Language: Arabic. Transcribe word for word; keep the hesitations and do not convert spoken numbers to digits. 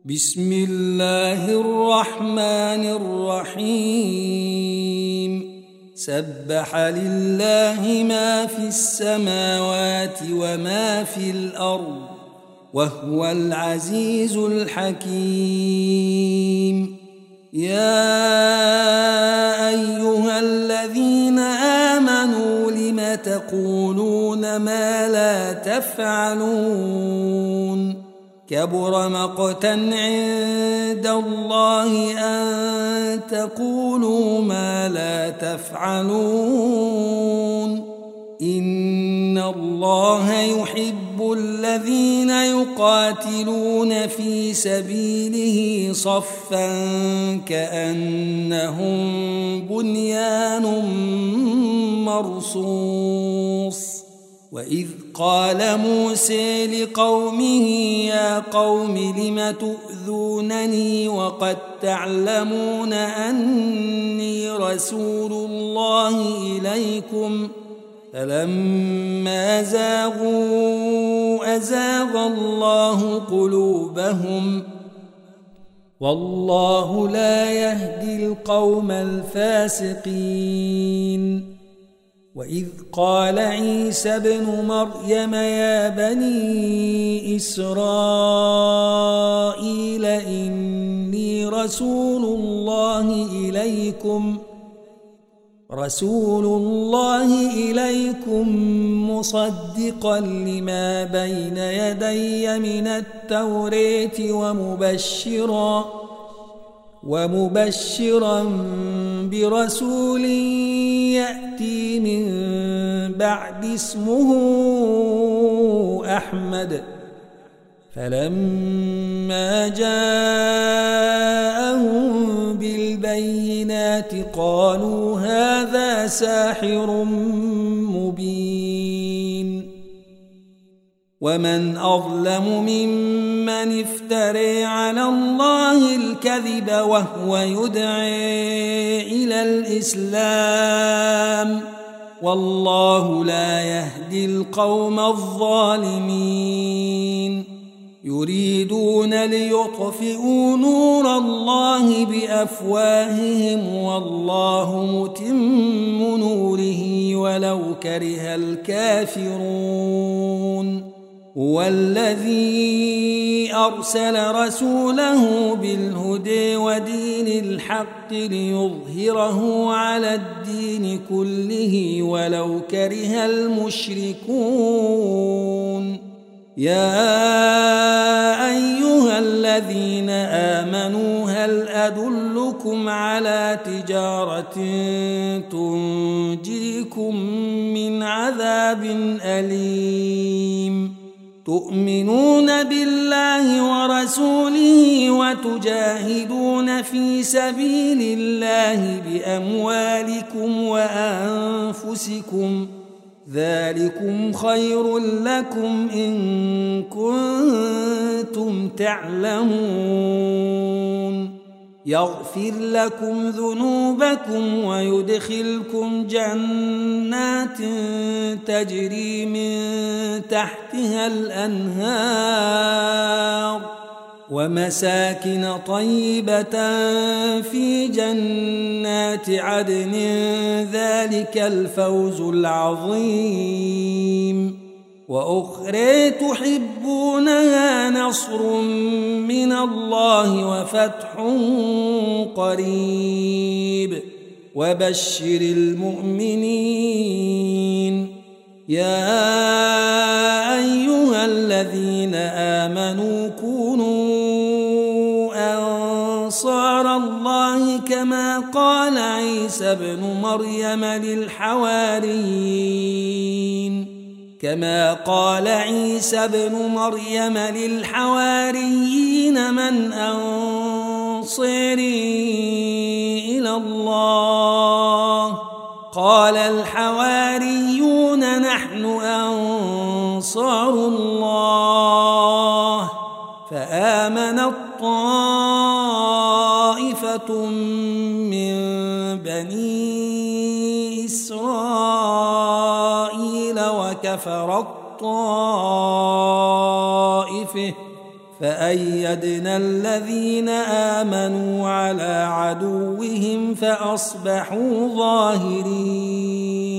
بسم الله الرحمن الرحيم سبح لله ما في السماوات وما في الأرض وهو العزيز الحكيم. يا أيها الذين آمنوا لم تقولون ما لا تفعلون كبر مقتا عند الله أن تقولوا ما لا تفعلون. إن الله يحب الذين يقاتلون في سبيله صفا كأنهم بنيان مرصوص. وإذ قال موسى لقومه يا قوم لم تؤذونني وقد تعلمون أني رسول الله إليكم فلما زاغوا أزاغ الله قلوبهم والله لا يهدي القوم الفاسقين. وإذ قال عيسى ابن مريم يا بني إسرائيل إني رسول الله إليكم رسول الله إليكم مصدقا لما بين يدي من التوراة ومبشرا ومبشرا برسول يأتي من بعد اسمه أحمد. فلما جاءهم بالبينات قالوا هذا ساحر مبين. ومن أظلم ممن افترى على الله الكذب وهو يدعي إلى الإسلام والله لا يهدي القوم الظالمين. يريدون ليطفئوا نور الله بأفواههم والله متم نوره ولو كره الكافرون. هو الذي أرسل رسوله بالهدى ودين الحق ليظهره على الدين كله ولو كره المشركون. يا أيها الذين آمنوا هل أدلكم على تجارة تنجيكم من عذاب أليم تؤمنون بالله ورسوله وتجاهدون في سبيل الله بأموالكم وأنفسكم ذلكم خير لكم إن كنتم تعلمون. يغفر لكم ذنوبكم ويدخلكم جنات تجري من تحتها الأنهار ومساكن طيبة في جنات عدن ذلك الفوز العظيم. وأخرى تحبونها نصر من الله وفتح قريب وبشر المؤمنين. يا أيها الذين آمنوا كونوا أنصار الله كما قال عيسى ابن مريم للحواريين كما قال عيسى ابن مريم للحواريين من أنصاري إلى الله قال الحواريون نحن أنصار الله. فآمنت طائفة من بني إسرائيل وكفرت طائفة فأيدنا الذين آمنوا على عدوهم فأصبحوا ظاهرين.